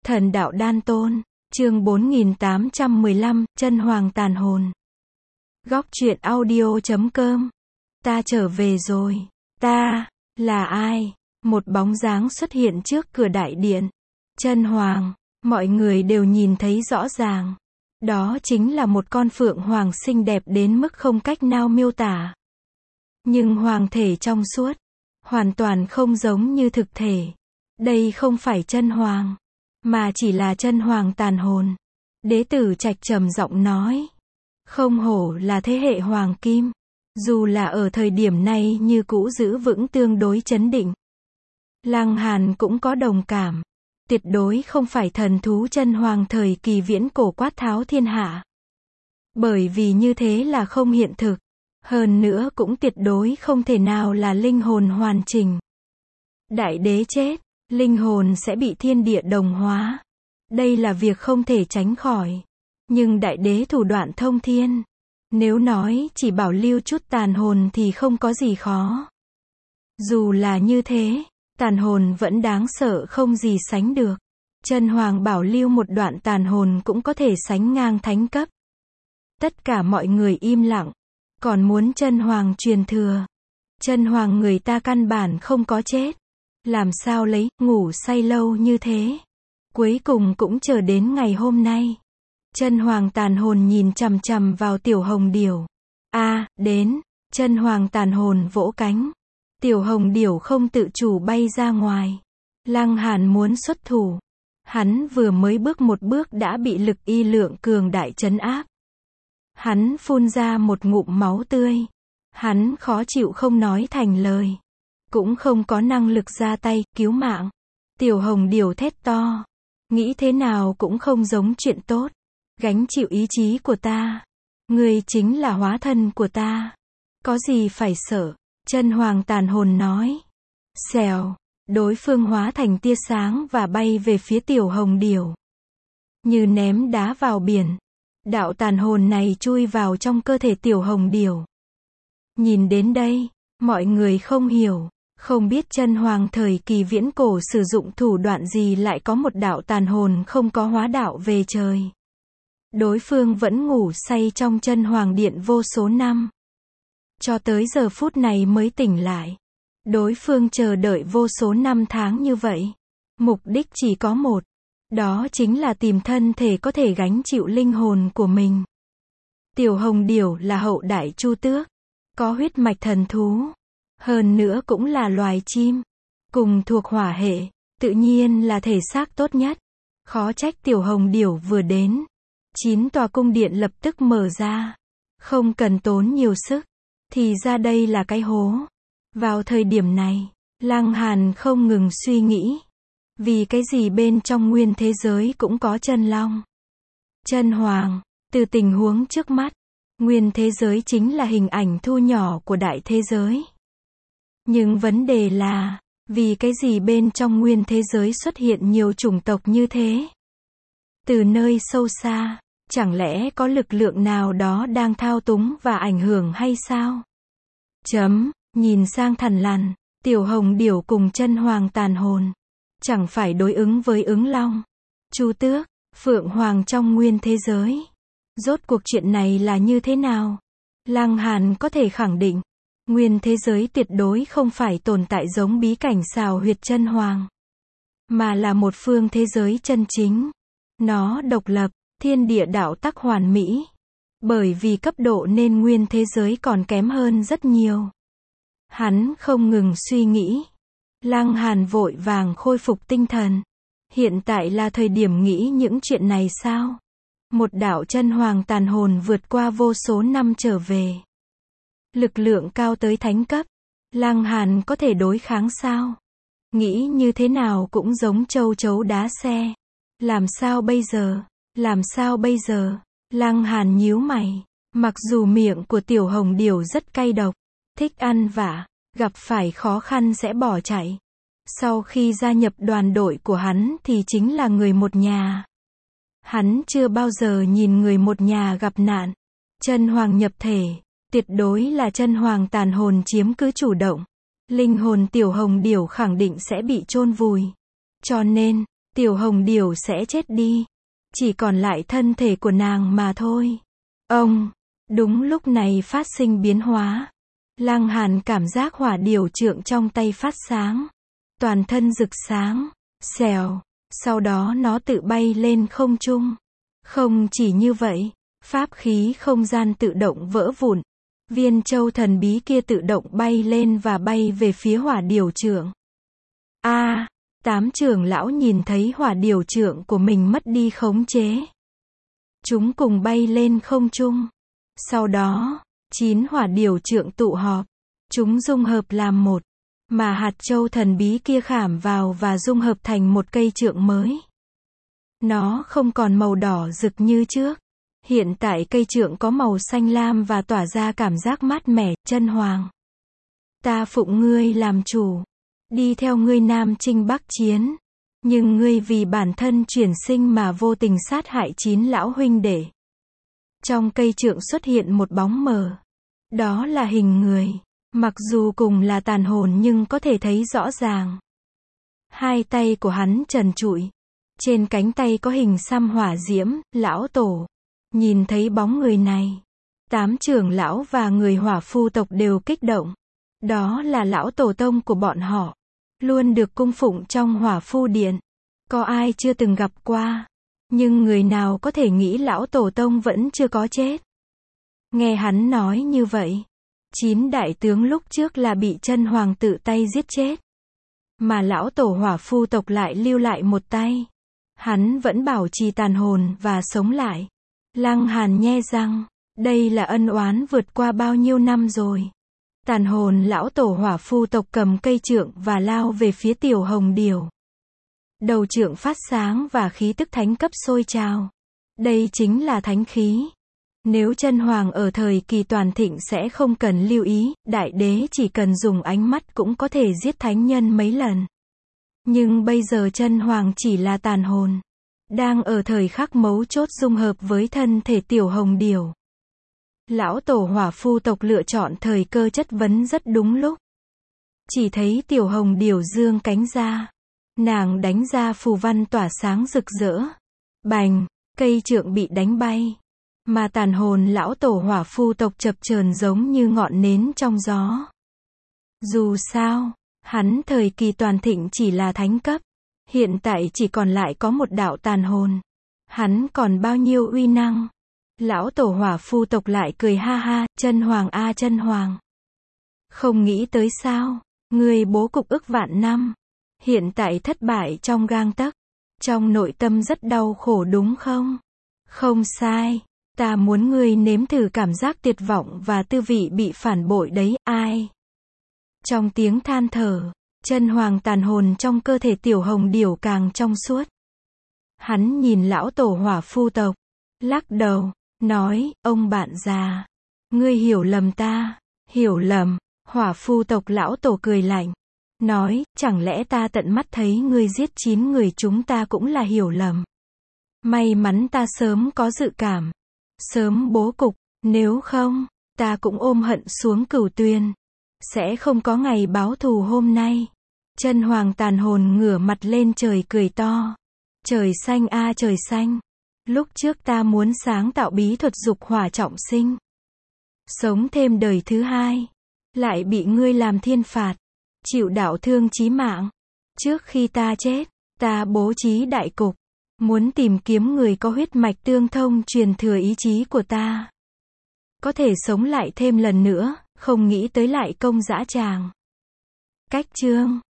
Thần đạo đan tôn, chương 4815, chân hoàng tàn hồn. Góc truyện audio.com. Ta trở về rồi. Ta, là ai? Một bóng dáng xuất hiện trước cửa đại điện. Chân hoàng, mọi người đều nhìn thấy rõ ràng. Đó chính là một con phượng hoàng xinh đẹp đến mức không cách nào miêu tả. Nhưng hoàng thể trong suốt, hoàn toàn không giống như thực thể. Đây không phải chân hoàng, mà chỉ là chân hoàng tàn hồn. Đế tử Trạch trầm giọng nói. Không hổ là thế hệ hoàng kim. Dù là ở thời điểm này như cũ giữ vững tương đối chấn định. Lăng Hàn cũng có đồng cảm. Tuyệt đối không phải thần thú chân hoàng thời kỳ viễn cổ quát tháo thiên hạ. Bởi vì như thế là không hiện thực. Hơn nữa cũng tuyệt đối không thể nào là linh hồn hoàn chỉnh. Đại đế chết, linh hồn sẽ bị thiên địa đồng hóa. Đây là việc không thể tránh khỏi. Nhưng đại đế thủ đoạn thông thiên. Nếu nói chỉ bảo lưu chút tàn hồn thì không có gì khó. Dù là như thế, tàn hồn vẫn đáng sợ không gì sánh được. Chân hoàng bảo lưu một đoạn tàn hồn cũng có thể sánh ngang thánh cấp. Tất cả mọi người im lặng. Còn muốn chân hoàng truyền thừa. Chân hoàng người ta căn bản không có chết. Làm sao lấy, ngủ say lâu như thế. Cuối cùng cũng chờ đến ngày hôm nay. Chân hoàng tàn hồn nhìn chằm chằm vào tiểu hồng điểu. Đến. Chân hoàng tàn hồn vỗ cánh. Tiểu hồng điểu không tự chủ bay ra ngoài. Lăng Hàn muốn xuất thủ. Hắn vừa mới bước một bước đã bị lực y lượng cường đại trấn áp. Hắn phun ra một ngụm máu tươi. Hắn khó chịu không nói thành lời. Cũng không có năng lực ra tay, cứu mạng. Tiểu hồng điểu thét to. Nghĩ thế nào cũng không giống chuyện tốt. Gánh chịu ý chí của ta. Ngươi chính là hóa thân của ta. Có gì phải sợ. Chân hoàng tàn hồn nói. Xèo. Đối phương hóa thành tia sáng và bay về phía tiểu hồng điểu. Như ném đá vào biển. Đạo tàn hồn này chui vào trong cơ thể tiểu hồng điểu. Nhìn đến đây, mọi người không hiểu. Không biết chân hoàng thời kỳ viễn cổ sử dụng thủ đoạn gì lại có một đạo tàn hồn không có hóa đạo về trời. Đối phương vẫn ngủ say trong chân hoàng điện vô số năm. Cho tới giờ phút này mới tỉnh lại. Đối phương chờ đợi vô số năm tháng như vậy. Mục đích chỉ có một. Đó chính là tìm thân thể có thể gánh chịu linh hồn của mình. Tiểu hồng điểu là hậu đại Chu Tước. Có huyết mạch thần thú. Hơn nữa cũng là loài chim. Cùng thuộc hỏa hệ. Tự nhiên là thể xác tốt nhất. Khó trách tiểu hồng điểu vừa đến. 9 tòa cung điện lập tức mở ra. Không cần tốn nhiều sức. Thì ra đây là cái hố. Vào thời điểm này, Lăng Hàn không ngừng suy nghĩ. Vì cái gì bên trong nguyên thế giới cũng có chân long. Chân hoàng, từ tình huống trước mắt, nguyên thế giới chính là hình ảnh thu nhỏ của đại thế giới. Nhưng vấn đề là, vì cái gì bên trong nguyên thế giới xuất hiện nhiều chủng tộc như thế? Từ nơi sâu xa, chẳng lẽ có lực lượng nào đó đang thao túng và ảnh hưởng hay sao? Nhìn sang Thằn Lằn, tiểu hồng điểu cùng chân hoàng tàn hồn. Chẳng phải đối ứng với ứng long, Chu Tước, phượng hoàng trong nguyên thế giới. Rốt cuộc chuyện này là như thế nào? Lăng Hàn có thể khẳng định, nguyên thế giới tuyệt đối không phải tồn tại giống bí cảnh xào huyệt chân hoàng. Mà là một phương thế giới chân chính. Nó độc lập, thiên địa đạo tắc hoàn mỹ. Bởi vì cấp độ nên nguyên thế giới còn kém hơn rất nhiều. Hắn không ngừng suy nghĩ. Lăng Hàn vội vàng khôi phục tinh thần. Hiện tại là thời điểm nghĩ những chuyện này sao? Một đạo chân hoàng tàn hồn vượt qua vô số năm trở về. Lực lượng cao tới thánh cấp. Lăng Hàn có thể đối kháng sao? Nghĩ như thế nào cũng giống châu chấu đá xe. Làm sao bây giờ? Làm sao bây giờ? Lăng Hàn nhíu mày. Mặc dù miệng của tiểu hồng điểu rất cay độc. Thích ăn vạ. Gặp phải khó khăn sẽ bỏ chạy. Sau khi gia nhập đoàn đội của hắn thì chính là người một nhà. Hắn chưa bao giờ nhìn người một nhà gặp nạn. Chân hoàng nhập thể. Tuyệt đối là chân hoàng tàn hồn chiếm cứ chủ động. Linh hồn tiểu hồng điểu khẳng định sẽ bị chôn vùi. Cho nên, Tiểu Hồng Điểu sẽ chết đi. Chỉ còn lại thân thể của nàng mà thôi. Ông, đúng lúc này phát sinh biến hóa. Lăng Hàn cảm giác hỏa điểu trượng trong tay phát sáng. Toàn thân rực sáng. Xèo. Sau đó nó tự bay lên không trung. Không chỉ như vậy, pháp khí không gian tự động vỡ vụn. Viên châu thần bí kia tự động bay lên và bay về phía hỏa điểu trượng. Tám trưởng lão nhìn thấy hỏa điểu trượng của mình mất đi khống chế. Chúng cùng bay lên không trung. Sau đó, 9 hỏa điểu trượng tụ họp. Chúng dung hợp làm một. Mà hạt châu thần bí kia khảm vào và dung hợp thành một cây trượng mới. Nó không còn màu đỏ rực như trước. Hiện tại cây trượng có màu xanh lam và tỏa ra cảm giác mát mẻ. Chân Hoàng, ta phụng ngươi làm chủ. Đi theo ngươi Nam chinh Bắc chiến. Nhưng ngươi vì bản thân chuyển sinh mà vô tình sát hại 9 lão huynh đệ. Trong cây trượng xuất hiện một bóng mờ. Đó là hình người. Mặc dù cùng là tàn hồn nhưng có thể thấy rõ ràng. Hai tay của hắn trần trụi. Trên cánh tay có hình xăm hỏa diễm. Lão tổ nhìn thấy bóng người này. 8 trưởng lão và người hỏa phu tộc đều kích động. Đó là lão tổ tông của bọn họ. Luôn được cung phụng trong hỏa phu điện. Có ai chưa từng gặp qua. Nhưng người nào có thể nghĩ lão tổ tông vẫn chưa có chết. Nghe hắn nói như vậy. 9 đại tướng lúc trước là bị Chân Hoàng tự tay giết chết. Mà lão tổ hỏa phu tộc lại lưu lại một tay. Hắn vẫn bảo trì tàn hồn và sống lại. Lăng Hàn nhe răng. Đây là ân oán vượt qua bao nhiêu năm rồi. Tàn hồn lão tổ hỏa phu tộc cầm cây trượng và lao về phía Tiểu Hồng Điểu. Đầu trượng phát sáng và khí tức thánh cấp sôi trào. Đây chính là thánh khí. Nếu Chân Hoàng ở thời kỳ toàn thịnh sẽ không cần lưu ý, đại đế chỉ cần dùng ánh mắt cũng có thể giết thánh nhân mấy lần. Nhưng bây giờ Chân Hoàng chỉ là tàn hồn. Đang ở thời khắc mấu chốt dung hợp với thân thể Tiểu Hồng Điểu. Lão tổ hỏa phu tộc lựa chọn thời cơ chất vấn rất đúng lúc. Chỉ thấy Tiểu Hồng Điểu dương cánh ra. Nàng đánh ra phù văn tỏa sáng rực rỡ. Bành, cây trượng bị đánh bay. Mà tàn hồn lão tổ hỏa phu tộc chập chờn giống như ngọn nến trong gió. Dù sao, hắn thời kỳ toàn thịnh chỉ là thánh cấp. Hiện tại chỉ còn lại có một đạo tàn hồn. Hắn còn bao nhiêu uy năng. Lão tổ hỏa phu tộc lại cười ha ha. Chân Hoàng a Chân Hoàng. Không nghĩ tới sao. Ngươi bố cục ức vạn năm. Hiện tại thất bại trong gang tấc. Trong nội tâm rất đau khổ đúng không? Không sai. Ta muốn ngươi nếm thử cảm giác tuyệt vọng và tư vị bị phản bội đấy. Ai? Trong tiếng than thở, Chân Hoàng tàn hồn trong cơ thể Tiểu Hồng Điểu càng trong suốt. Hắn nhìn lão tổ hỏa phu tộc, lắc đầu, nói, ông bạn già, ngươi hiểu lầm ta. Hiểu lầm? Hỏa phu tộc lão tổ cười lạnh, nói, chẳng lẽ ta tận mắt thấy ngươi giết 9 người chúng ta cũng là hiểu lầm. May mắn ta sớm có dự cảm. Sớm bố cục, nếu không, ta cũng ôm hận xuống Cửu Tuyền. Sẽ không có ngày báo thù hôm nay. Chân Hoàng tàn hồn ngửa mặt lên trời cười to. Trời xanh a trời xanh. Lúc trước ta muốn sáng tạo bí thuật dục hỏa trọng sinh. Sống thêm đời thứ hai. Lại bị ngươi làm thiên phạt. Chịu đạo thương chí mạng. Trước khi ta chết, ta bố trí đại cục. Muốn tìm kiếm người có huyết mạch tương thông truyền thừa ý chí của ta. Có thể sống lại thêm lần nữa, không nghĩ tới lại công dã tràng. Cách chương